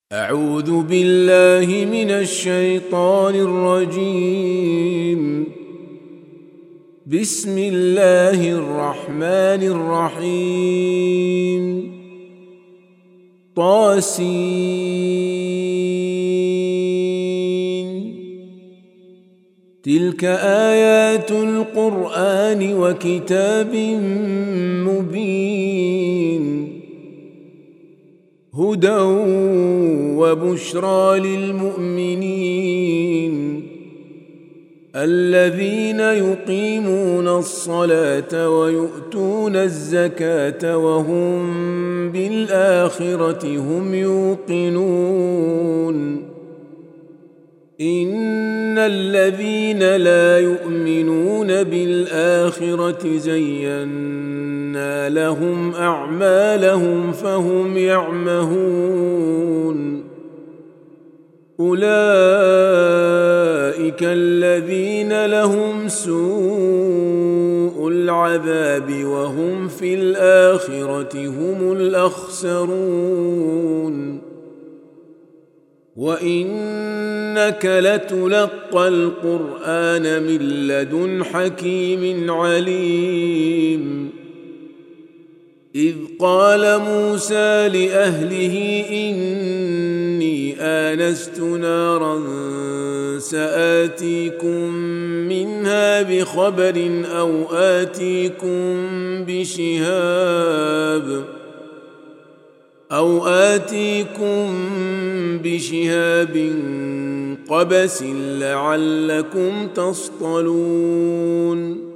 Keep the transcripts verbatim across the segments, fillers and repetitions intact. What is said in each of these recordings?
أعوذ بالله من الشيطان الرجيم. بسم الله الرحمن الرحيم. طاسين. تلك آيات القرآن وكتاب مبين، هدى وبشرى للمؤمنين الذين يقيمون الصلاة ويؤتون الزكاة وهم بالآخرة هم يوقنون. إن الذين لا يؤمنون بالآخرة زينا لهم أعمالهم فهم يعمهون. أولئك الذين لهم سوء العذاب وهم في الآخرة هم الأخسرون. وإنك لتلقى القرآن من لدن حكيم عليم. إذ قال موسى لأهله إني آنست نارا سآتيكم منها بخبر أو آتيكم بشهاب أو آتيكم بشهاب قبس لعلكم تصطلون.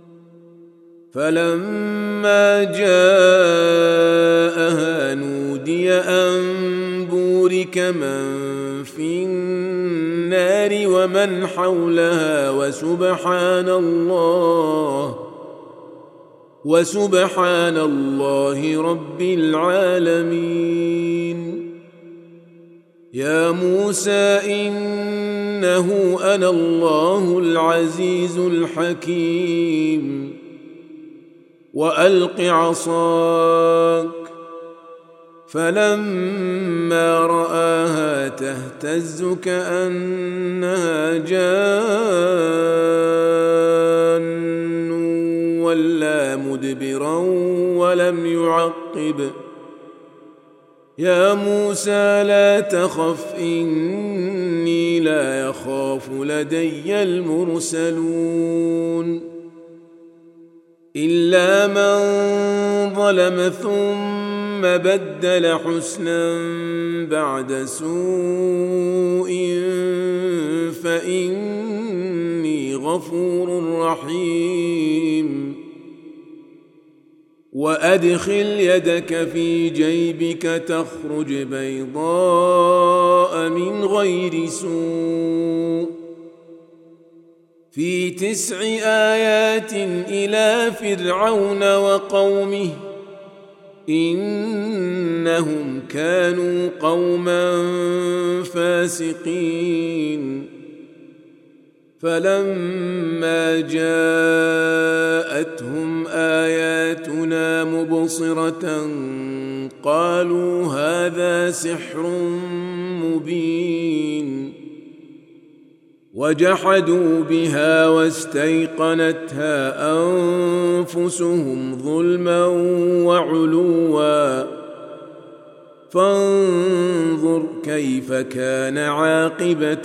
فلما جاءها نودي أن بورك من في النار ومن حولها وسبحان الله وسبحان الله رب العالمين. يا موسى إنه أنا الله العزيز الحكيم. وألق عصاك. فلما رآها تهتز كأنها جان ولا مدبرا ولم يعقب. يا موسى لا تخف إني لا يخاف لدي المرسلون. إلا من ظلم ثم بدل حسنا بعد سوء فإني غفور رحيم. وأدخل يدك في جيبك تخرج بيضاء من غير سوء في تسع آيات إلى فرعون وقومه إنهم كانوا قوما فاسقين. فلما جاءتهم آياتنا مبصرة قالوا هذا سحر مبين. وجحدوا بها واستيقنتها أنفسهم ظلما وعلوا فانظر كيف كان عاقبة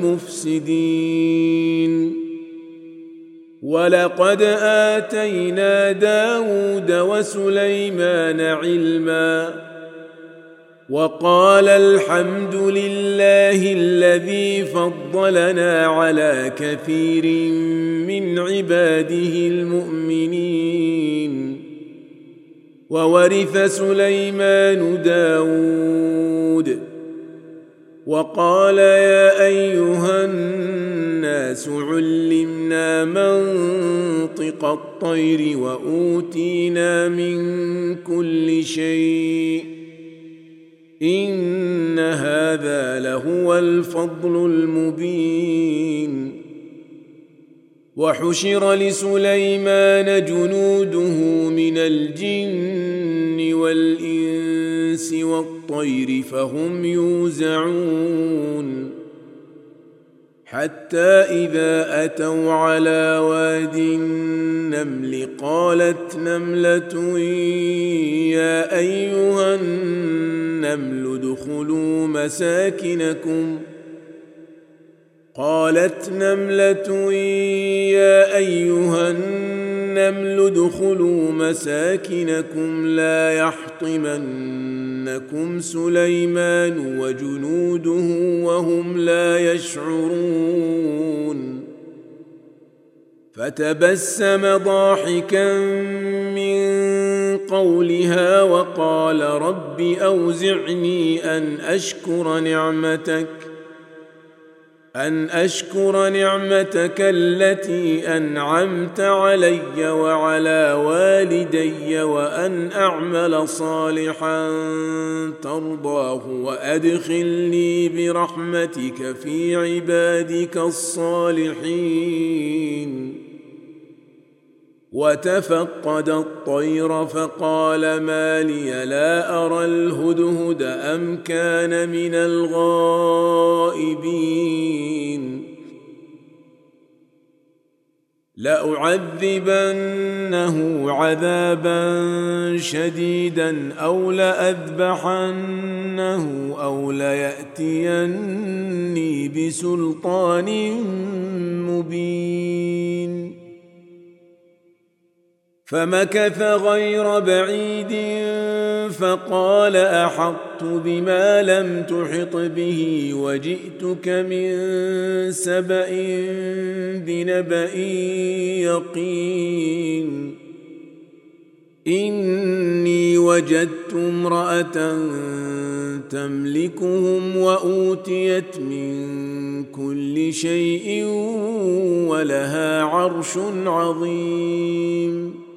المفسدين. ولقد آتينا داود وسليمان علما وقال الحمد لله الذي فضلنا على كثير من عباده المؤمنين. وورث سليمان داود وقال يا أيها الناس علمنا منطق الطير وأوتينا من كل شيء إن هذا لهو الفضل المبين. وحشر لسليمان جنوده من الجن والإنس والطير الطير فهم يوزعون حتى إذا أتوا على واد النمل قالت نملة يا أيها النمل ادخلوا مساكنكم قالت نملة يا أيها النمل ادخلوا مساكنكم لا يحطمنكم سليمان وجنوده وهم لا يشعرون فتبسم ضاحكا من قولها وقال رب أوزعني أن أشكر نعمتك أن أشكر نعمتك التي أنعمت علي وعلى والدي وأن أعمل صالحا ترضاه وأدخلني برحمتك في عبادك الصالحين وتفقد الطير فقال ما لي لا أرى الهدهد أم كان من الغائبين لأعذبنه عذابا شديدا أو لأذبحنه أو ليأتيني بسلطان مبين فمكث غير بعيد فقال أحطت بما لم تحط به وجئتك من سبأ بنبأ يقين إني وجدت امرأة تملكهم وأوتيت من كل شيء ولها عرش عظيم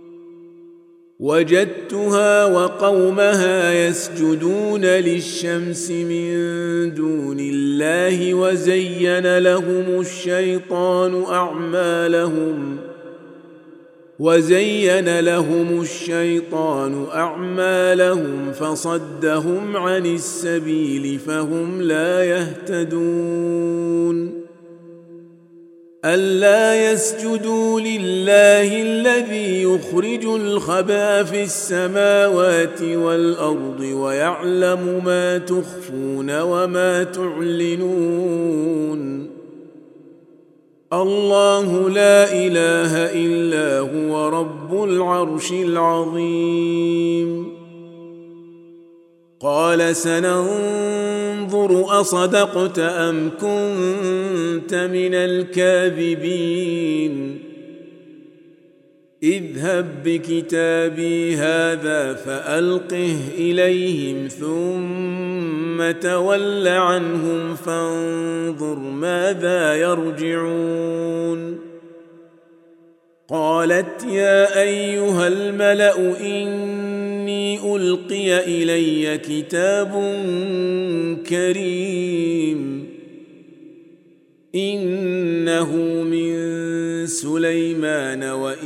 وجدتها وقومها يسجدون للشمس من دون الله وزين لهم الشيطان أعمالهم وزين لهم الشيطان أعمالهم فصدهم عن السبيل فهم لا يهتدون ألا يسجدوا لله الذي يخرج الخبا في السماوات والأرض ويعلم ما تخفون وما تعلنون الله لا إله إلا هو رب العرش العظيم قال سننظر أصدقت أم كنت من الكاذبين اذهب بكتابي هذا فألقه إليهم ثم تول عنهم فانظر ماذا يرجعون قالت يا أيها الملأ إني ألقي إلي كتاب كريم إنه من سليمان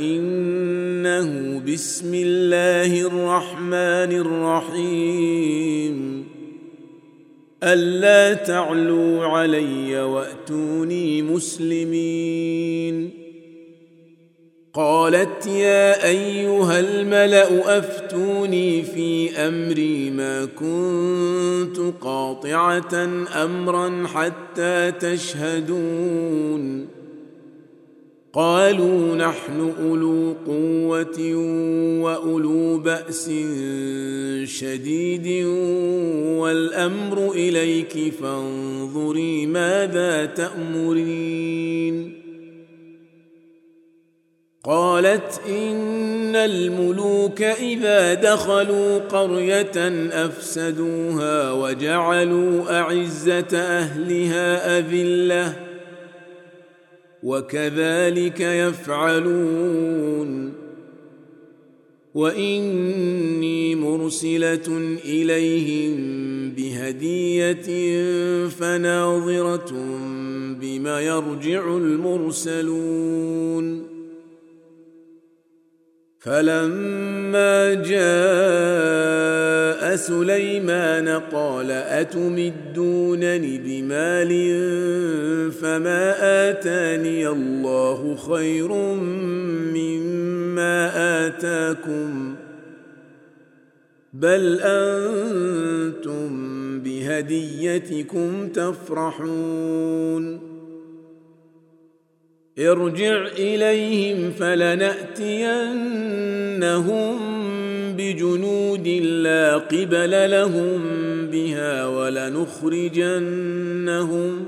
وإنه بسم الله الرحمن الرحيم ألا تعلوا علي وأتوني مسلمين قالت يا أيها الملأ أفتوني في أمري ما كنت قاطعة أمرا حتى تشهدون قالوا نحن أولو قوة وأولو بأس شديد والأمر إليك فانظري ماذا تأمرين قالت إن الملوك إذا دخلوا قرية أفسدوها وجعلوا أعزة أهلها أذلة وكذلك يفعلون وإني مرسلة إليهم بهدية فناظرة بما يرجع المرسلون فلما جاء سليمان قال أتمدونني بمال فما آتاني الله خير مما آتاكم بل أنتم بهديتكم تفرحون ارجع إليهم فلنأتينهم بجنود لا قبل لهم بها ولنخرجنهم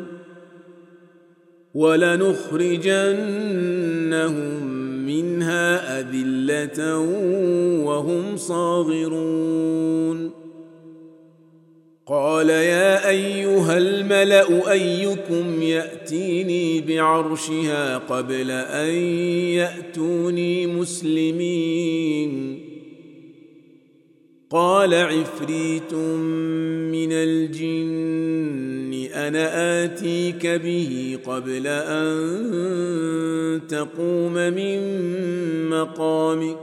ولنخرجنهم منها أذلة وهم صاغرون قال يا أيها الملأ أيكم يأتيني بعرشها قبل أن يأتوني مسلمين قال عفريت من الجن أنا آتيك به قبل أن تقوم من مقامك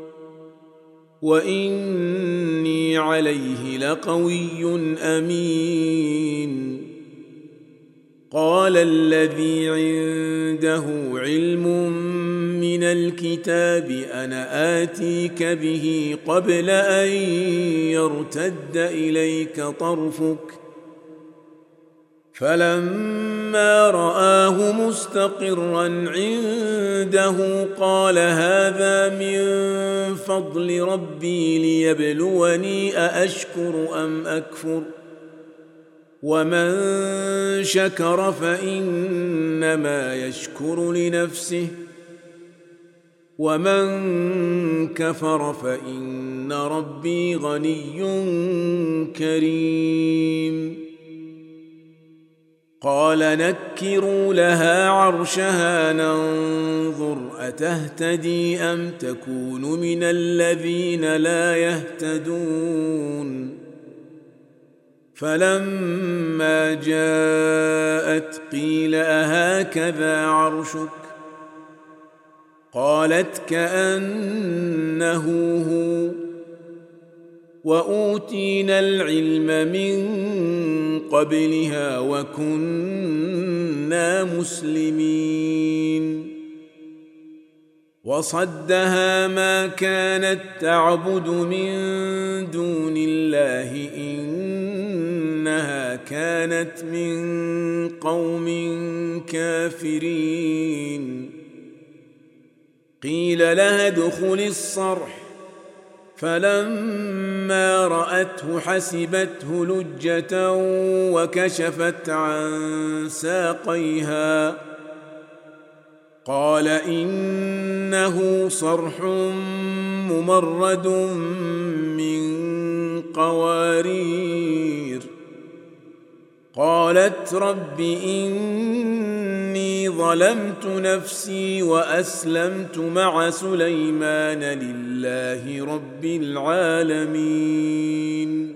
وإني عليه لقوي أمين قال الذي عنده علم من الكتاب أنا آتيك به قبل أن يرتد إليك طرفك فلما رآه مستقرا عنده قال هذا من فضل ربي ليبلوني أأشكر أم أكفر ومن شكر فإنما يشكر لنفسه ومن كفر فإن ربي غني كريم قال نكروا لها عرشها ننظر أتهتدي أم تكون من الذين لا يهتدون فلما جاءت قيل أهكذا عرشك قالت كأنه هو وأوتينا العلم من قبلها وكنا مسلمين وصدها ما كانت تعبد من دون الله إنها كانت من قوم كافرين قيل لها ادخل الصرح فلما رأته حسبته لجة وكشفت عن ساقيها قال إنه صرح ممرد من قوارير قالت رب إني ظلمت نفسي وأسلمت مع سليمان لله رب العالمين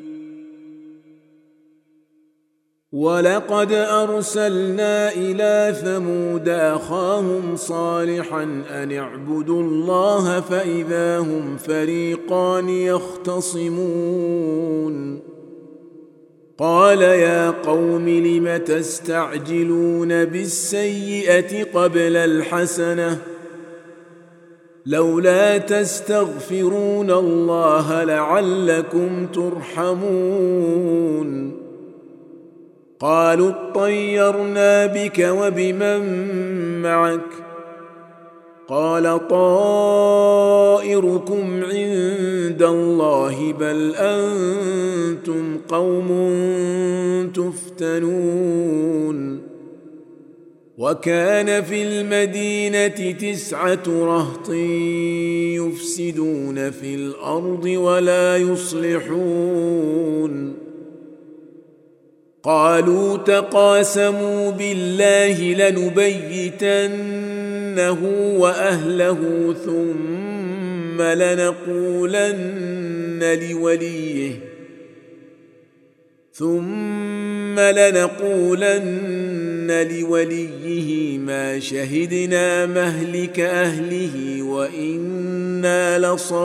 ولقد أرسلنا إلى ثمود أخاهم صالحا أن اعبدوا الله فإذا هم فريقان يختصمون قال يا قوم لم تستعجلون بالسيئة قبل الحسنة لولا تستغفرون الله لعلكم ترحمون قالوا اطيرنا بك وبمن معك قال طائركم عند الله بل أنتم قوم تفتنون وكان في المدينة تسعة رهط يفسدون في الأرض ولا يصلحون قالوا تقاسموا بالله لنبيتنه وأهله ثم لنقولن لوليه ثم ثم لنقولن لوليه ما شهدنا مهلك أهله وإنا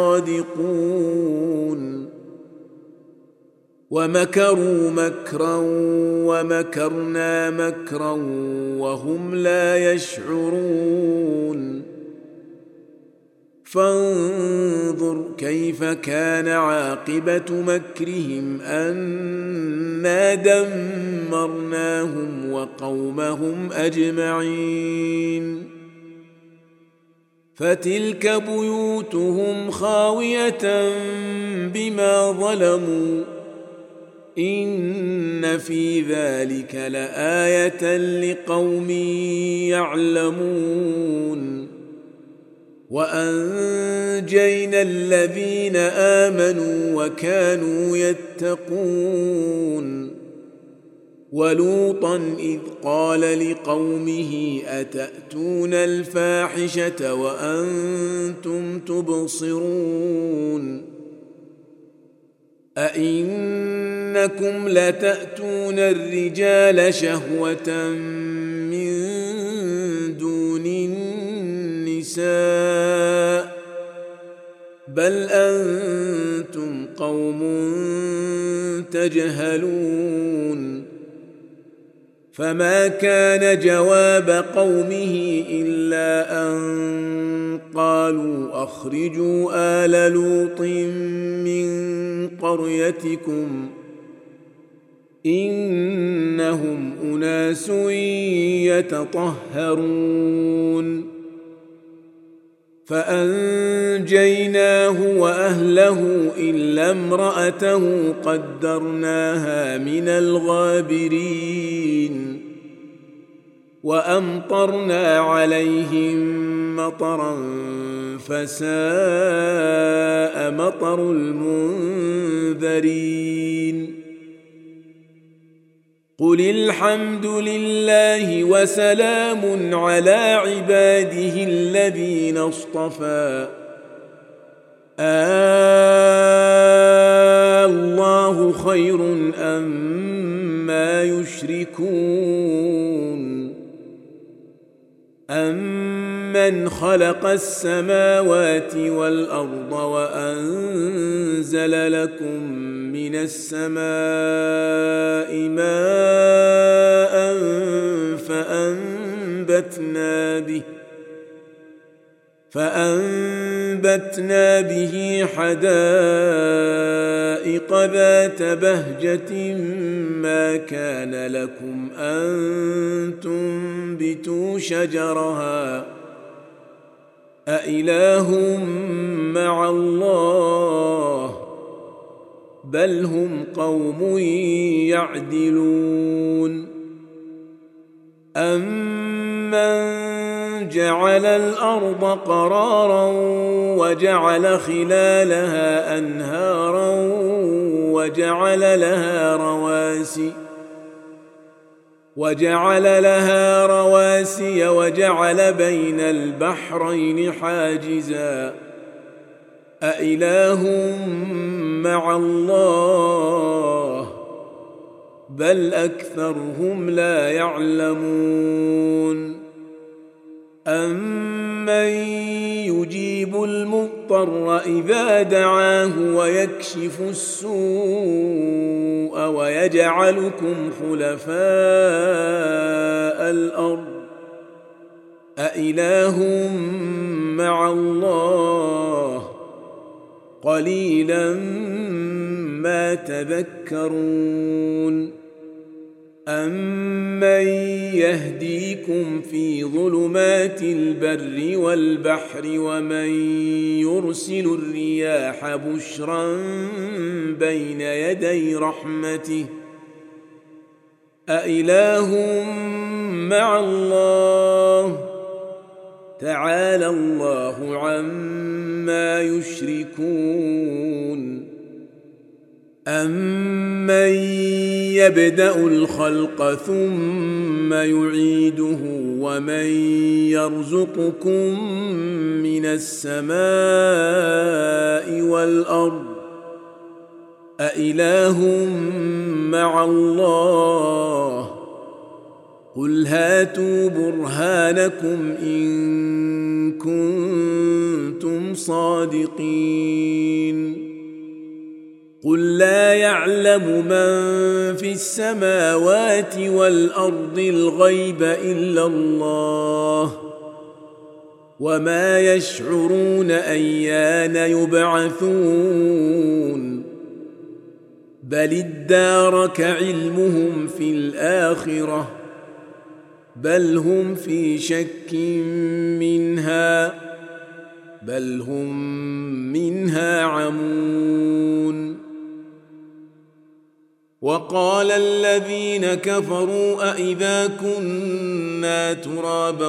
لصادقون ومكروا مكرا ومكرنا مكرا وهم لا يشعرون فانظر كيف كان عاقبة مكرهم أنا دمرناهم وقومهم أجمعين فتلك بيوتهم خاوية بما ظلموا إن في ذلك لآية لقوم يعلمون وأنجينا الذين آمنوا وكانوا يتقون ولوطا إذ قال لقومه أتأتون الفاحشة وأنتم تبصرون أئنكم لتأتون الرجال شهوة من دون النساء بل أنتم قوم تجهلون فما كان جواب قومه إلا أن قالوا أخرجوا آل لوط من قريتكم إنهم أناس يتطهرون فأنجيناه وأهله إلا امرأته قدرناها من الغابرين وأمطرنا عليهم مطرا فساء مطر المنذرين قل الحمد لله وسلام على عباده الذين اصطفى الله خير أما يشركون أمن خلق السماوات والأرض وأنزل لكم من السماء ماء فأنبتنا به فأنبتنا به حدائق ذات بهجة ما كان لكم أن تنبتوا شجرها أإله مع الله بل هم قوم يعدلون أمن جعل الأرض قرارا وجعل خلالها أنهارا وجعل لها رواسي وجعل لها رواسي وجعل بين البحرين حاجزا أإله مع الله بل أكثرهم لا يعلمون أمن يجيب المضطر إذا دعاه ويكشف السوء ويجعلكم خلفاء الأرض أإله مع الله قليلا ما تذكرون أمن يهديكم في ظلمات البر والبحر ومن يرسل الرياح بشرا بين يدي رحمته أإله مع الله تعالى الله عما يشركون أمن يبدأ الخلق ثم يعيده ومن يرزقكم من السماء والأرض أإله مع الله قل هاتوا برهانكم إن كنتم صادقين قل لا يعلم من في السماوات والأرض الغيب إلا الله وما يشعرون أيان يبعثون بل ادارك علمهم في الآخرة بل هم في شك منها بل هم منها عمون وقال الذين كفروا أإذا كنا ترابا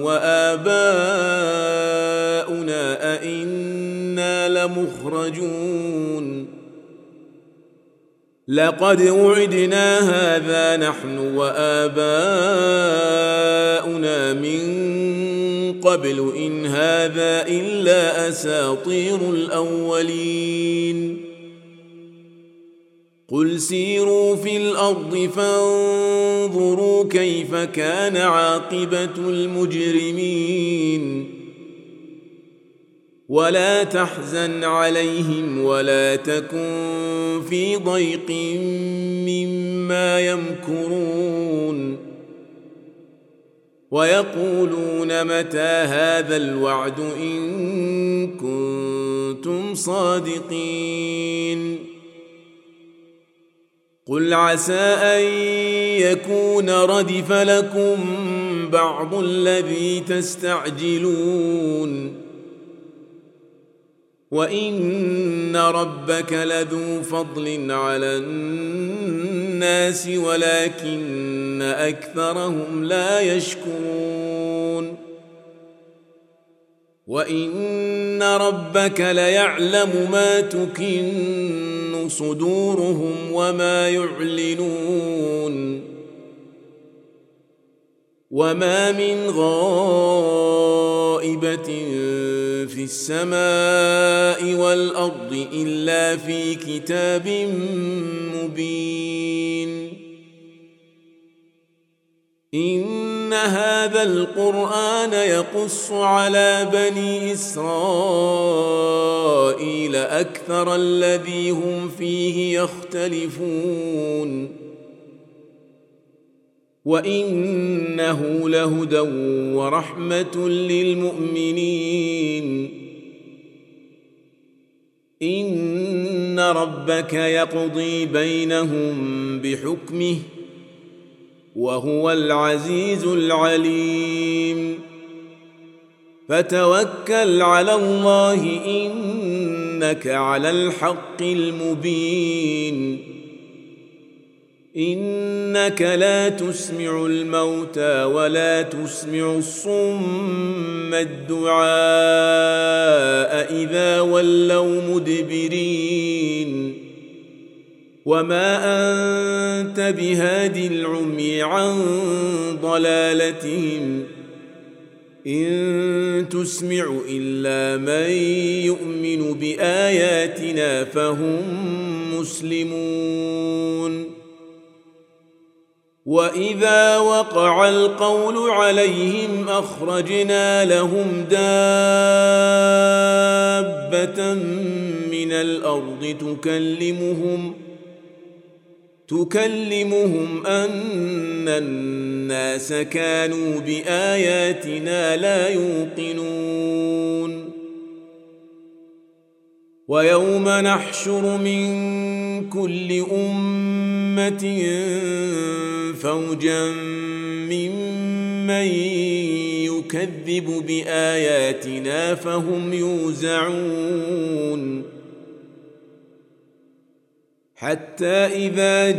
وآباؤنا أإنا لمخرجون لقد وعدنا هذا نحن وآباؤنا من قبل إن هذا إلا أساطير الأولين قل سيروا في الأرض فانظروا كيف كان عاقبة المجرمين ولا تحزن عليهم ولا تكن في ضيق مما يمكرون ويقولون متى هذا الوعد إن كنتم صادقين قل عسى أن يكون ردف لكم بعض الذي تستعجلون وإن ربك لذو فضل على الناس ولكن أكثرهم لا يشكرون وإن ربك ليعلم ما تكن صدورهم وما يعلنون وما من غائبة في السماء والأرض إلا في كتاب مبين إن هذا القرآن يقص على بني إسرائيل أكثر الذي هم فيه يختلفون وإنه لهدى ورحمة للمؤمنين إن ربك يقضي بينهم بحكمه وهو العزيز العليم فتوكل على الله إنك على الحق المبين إنك لا تسمع الموتى ولا تسمع الصم الدعاء إذا ولوا مدبرين وما أنت بهادي العمي عن ضلالتهم إن تسمع إلا من يؤمن بآياتنا فهم مسلمون وإذا وقع القول عليهم أخرجنا لهم دابة من الأرض تكلمهم تكلمهم أن الناس كانوا بآياتنا لا يوقنون ويوم نحشر من كل أمة فوجا ممن يكذب بآياتنا فهم يوزعون حتى إذا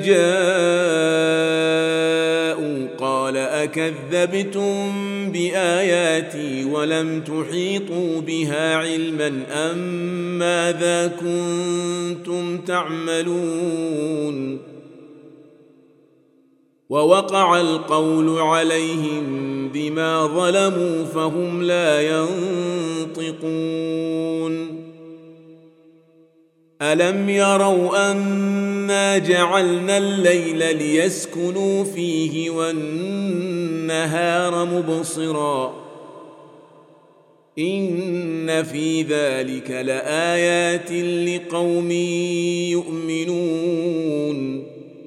جاءوا قال أكذبتم بآياتي ولم تحيطوا بها علما أم ماذا كنتم تعملون ووقع القول عليهم بما ظلموا فهم لا ينطقون ألم يروا أنا جعلنا الليل ليسكنوا فيه والنهار مبصرا إن في ذلك لآيات لقوم يؤمنون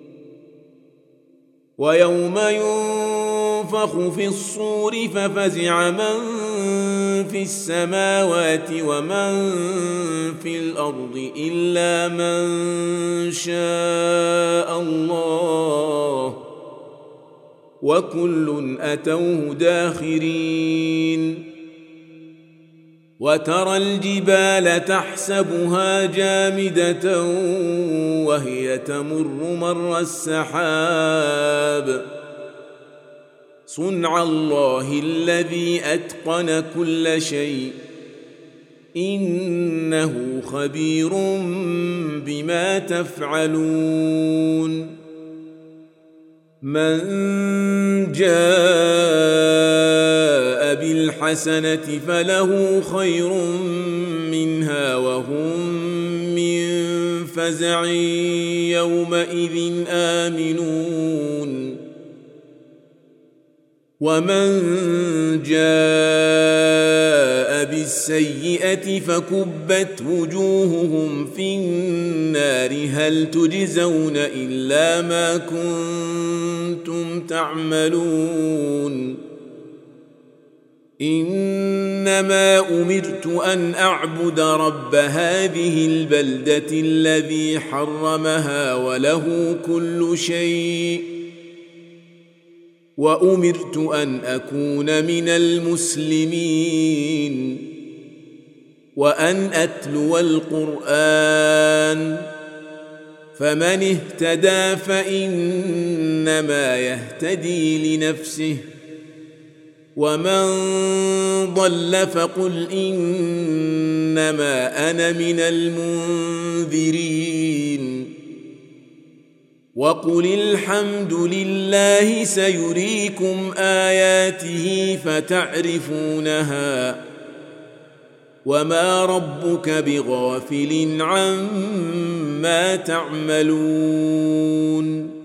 ويوم ينفخ في الصور ففزع من في السماوات ومن في الأرض إلا من شاء الله وكل أتوه داخرين وترى الجبال تحسبها جامدة وهي تمر مر السحاب صنع الله الذي أتقن كل شيء إنه خبير بما تفعلون من جاء بالحسنة فله خير منها وهم من فزع يومئذ آمنون ومن جاء بالسيئة فكبت وجوههم في النار هل تجزون إلا ما كنتم تعملون إنما أمرت أن أعبد رب هذه البلدة الذي حرمها وله كل شيء وأمرت أن أكون من المسلمين وأن أتلو القرآن فمن اهتدى فإنما يهتدي لنفسه ومن ضل فقل إنما أنا من المنذرين وقل الحمد لله سيريكم آياته فتعرفونها وما ربك بغافل عما تعملون